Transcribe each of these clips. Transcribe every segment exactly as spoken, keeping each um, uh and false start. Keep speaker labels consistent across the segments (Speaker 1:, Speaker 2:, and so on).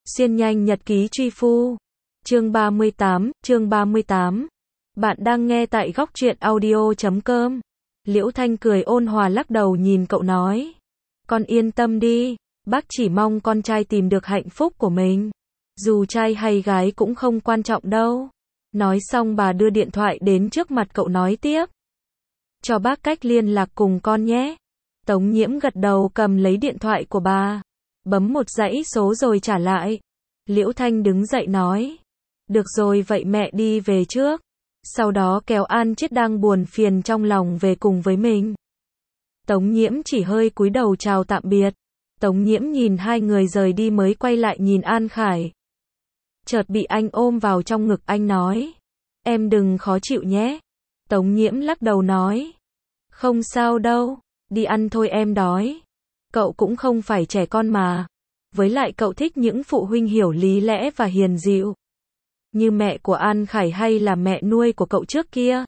Speaker 1: Xuyên nhanh nhật ký truy phu. Chương ba mươi tám, chương ba mươi tám. Bạn đang nghe tại góc truyện audio chấm com. Liễu Thanh cười ôn hòa lắc đầu nhìn cậu nói. Con yên tâm đi, bác chỉ mong con trai tìm được hạnh phúc của mình. Dù trai hay gái cũng không quan trọng đâu. Nói xong bà đưa điện thoại đến trước mặt cậu nói tiếp. Cho bác cách liên lạc cùng con nhé. Tống Nhiễm gật đầu cầm lấy điện thoại của bà. Bấm một dãy số rồi trả lại. Liễu Thanh đứng dậy nói. Được rồi vậy mẹ đi về trước. Sau đó kéo An Chiết đang buồn phiền trong lòng về cùng với mình. Tống Nhiễm chỉ hơi cúi đầu chào tạm biệt. Tống Nhiễm nhìn hai người rời đi mới quay lại nhìn An Khải. Chợt bị anh ôm vào trong ngực, anh nói. Em đừng khó chịu nhé. Tống Nhiễm lắc đầu nói. Không sao đâu, đi ăn thôi em đói. Cậu cũng không phải trẻ con mà. Với lại cậu thích những phụ huynh hiểu lý lẽ và hiền dịu. Như mẹ của An Khải hay là mẹ nuôi của cậu trước kia.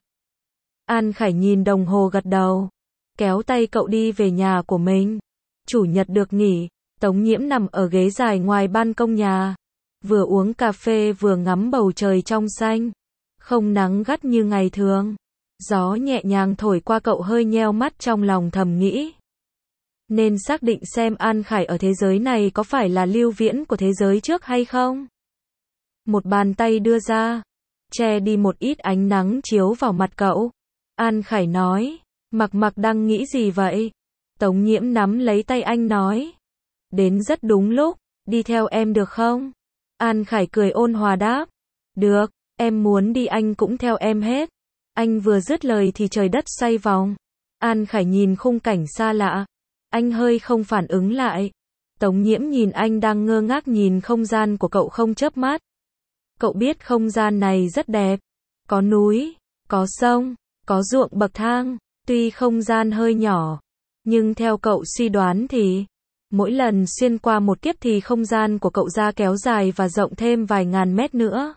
Speaker 1: An Khải nhìn đồng hồ gật đầu. Kéo tay cậu đi về nhà của mình. Chủ nhật được nghỉ, Tống Nhiễm nằm ở ghế dài ngoài ban công nhà. Vừa uống cà phê vừa ngắm bầu trời trong xanh. Không nắng gắt như ngày thường. Gió nhẹ nhàng thổi qua, cậu hơi nheo mắt trong lòng thầm nghĩ. Nên xác định xem An Khải ở thế giới này có phải là Lưu Viễn của thế giới trước hay không. Một bàn tay đưa ra, che đi một ít ánh nắng chiếu vào mặt cậu. An Khải nói, Mặc Mặc đang nghĩ gì vậy? Tống Nhiễm nắm lấy tay anh nói. Đến rất đúng lúc, đi theo em được không? An Khải cười ôn hòa đáp. Được, em muốn đi anh cũng theo em hết. Anh vừa dứt lời thì trời đất xoay vòng. An Khải nhìn khung cảnh xa lạ. Anh hơi không phản ứng lại. Tống Nhiễm nhìn anh đang ngơ ngác nhìn không gian của cậu không chớp mắt. Cậu biết không gian này rất đẹp. Có núi, có sông, có ruộng bậc thang. Tuy không gian hơi nhỏ, nhưng theo cậu suy đoán thì mỗi lần xuyên qua một kiếp thì không gian của cậu ra kéo dài và rộng thêm vài ngàn mét nữa.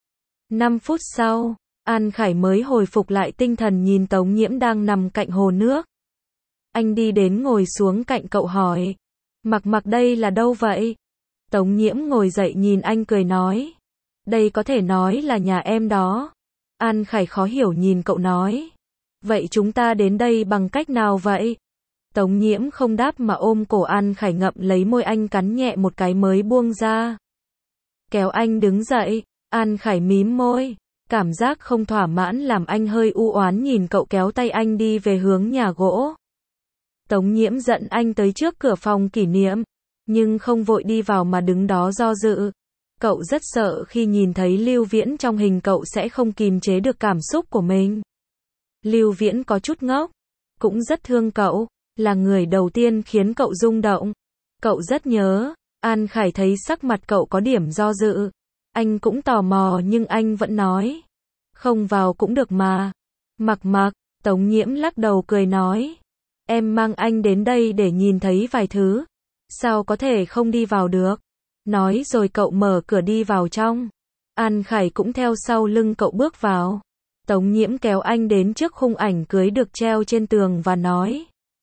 Speaker 1: Năm phút sau, An Khải mới hồi phục lại tinh thần nhìn Tống Nhiễm đang nằm cạnh hồ nước. Anh đi đến ngồi xuống cạnh cậu hỏi. Mặc Mặc đây là đâu vậy? Tống Nhiễm ngồi dậy nhìn anh cười nói. Đây có thể nói là nhà em đó. An Khải khó hiểu nhìn cậu nói. Vậy chúng ta đến đây bằng cách nào vậy? Tống Nhiễm không đáp mà ôm cổ An Khải ngậm lấy môi anh cắn nhẹ một cái mới buông ra. Kéo anh đứng dậy, An Khải mím môi. Cảm giác không thỏa mãn làm anh hơi u oán nhìn cậu kéo tay anh đi về hướng nhà gỗ. Tống Nhiễm dẫn anh tới trước cửa phòng kỷ niệm, nhưng không vội đi vào mà đứng đó do dự. Cậu rất sợ khi nhìn thấy Lưu Viễn trong hình cậu sẽ không kìm chế được cảm xúc của mình. Lưu Viễn có chút ngốc, cũng rất thương cậu, là người đầu tiên khiến cậu rung động. Cậu rất nhớ. An Khải thấy sắc mặt cậu có điểm do dự. Anh cũng tò mò nhưng anh vẫn nói. Không vào cũng được mà. Mặc Mặc, Tống Nhiễm lắc đầu cười nói. Em mang anh đến đây để nhìn thấy vài thứ. Sao có thể không đi vào được? Nói rồi cậu mở cửa đi vào trong. An Khải cũng theo sau lưng cậu bước vào. Tống Nhiễm kéo anh đến trước khung ảnh cưới được treo trên tường và nói.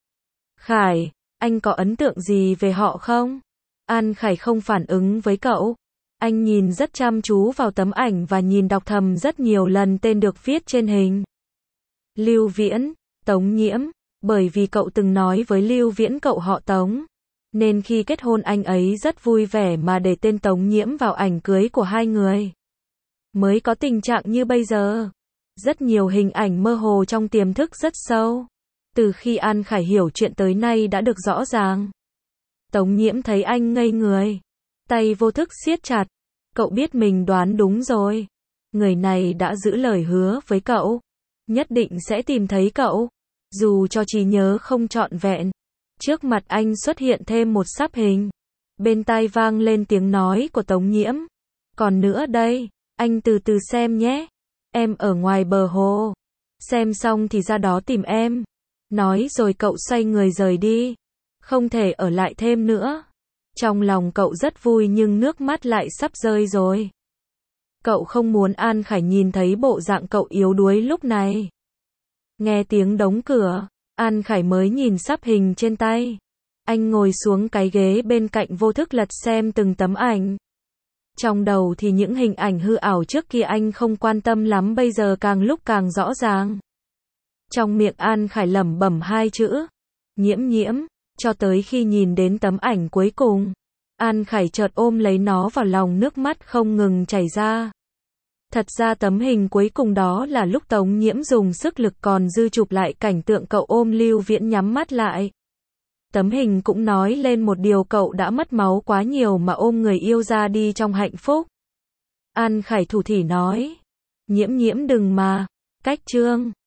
Speaker 1: Khải, anh có ấn tượng gì về họ không? An Khải không phản ứng với cậu. Anh nhìn rất chăm chú vào tấm ảnh và nhìn đọc thầm rất nhiều lần tên được viết trên hình. Lưu Viễn, Tống Nhiễm, bởi vì cậu từng nói với Lưu Viễn cậu họ Tống. Nên khi kết hôn anh ấy rất vui vẻ mà để tên Tống Nhiễm vào ảnh cưới của hai người. Mới có tình trạng như bây giờ. Rất nhiều hình ảnh mơ hồ trong tiềm thức rất sâu. Từ khi An Khải hiểu chuyện tới nay đã được rõ ràng. Tống Nhiễm thấy anh ngây người. Tay vô thức siết chặt. Cậu biết mình đoán đúng rồi. Người này đã giữ lời hứa với cậu. Nhất định sẽ tìm thấy cậu. Dù cho trí nhớ không trọn vẹn. Trước mặt anh xuất hiện thêm một sắp hình. Bên tai vang lên tiếng nói của Tống Nhiễm. Còn nữa đây, anh từ từ xem nhé. Em ở ngoài bờ hồ. Xem xong thì ra đó tìm em. Nói rồi cậu xoay người rời đi. Không thể ở lại thêm nữa. Trong lòng cậu rất vui nhưng nước mắt lại sắp rơi rồi. Cậu không muốn An Khải nhìn thấy bộ dạng cậu yếu đuối lúc này. Nghe tiếng đóng cửa, An Khải mới nhìn sắp hình trên tay. Anh ngồi xuống cái ghế bên cạnh vô thức lật xem từng tấm ảnh. Trong đầu thì những hình ảnh hư ảo trước kia anh không quan tâm lắm bây giờ càng lúc càng rõ ràng. Trong miệng An Khải lẩm bẩm hai chữ, Nhiễm Nhiễm, cho tới khi nhìn đến tấm ảnh cuối cùng. An Khải chợt ôm lấy nó vào lòng, nước mắt không ngừng chảy ra. Thật ra tấm hình cuối cùng đó là lúc Tống Nhiễm dùng sức lực còn dư chụp lại cảnh tượng cậu ôm Lưu Viễn nhắm mắt lại. Tấm hình cũng nói lên một điều, cậu đã mất máu quá nhiều mà ôm người yêu ra đi trong hạnh phúc. An Khải thủ thỉ nói, Nhiễm Nhiễm đừng mà, cách Trương.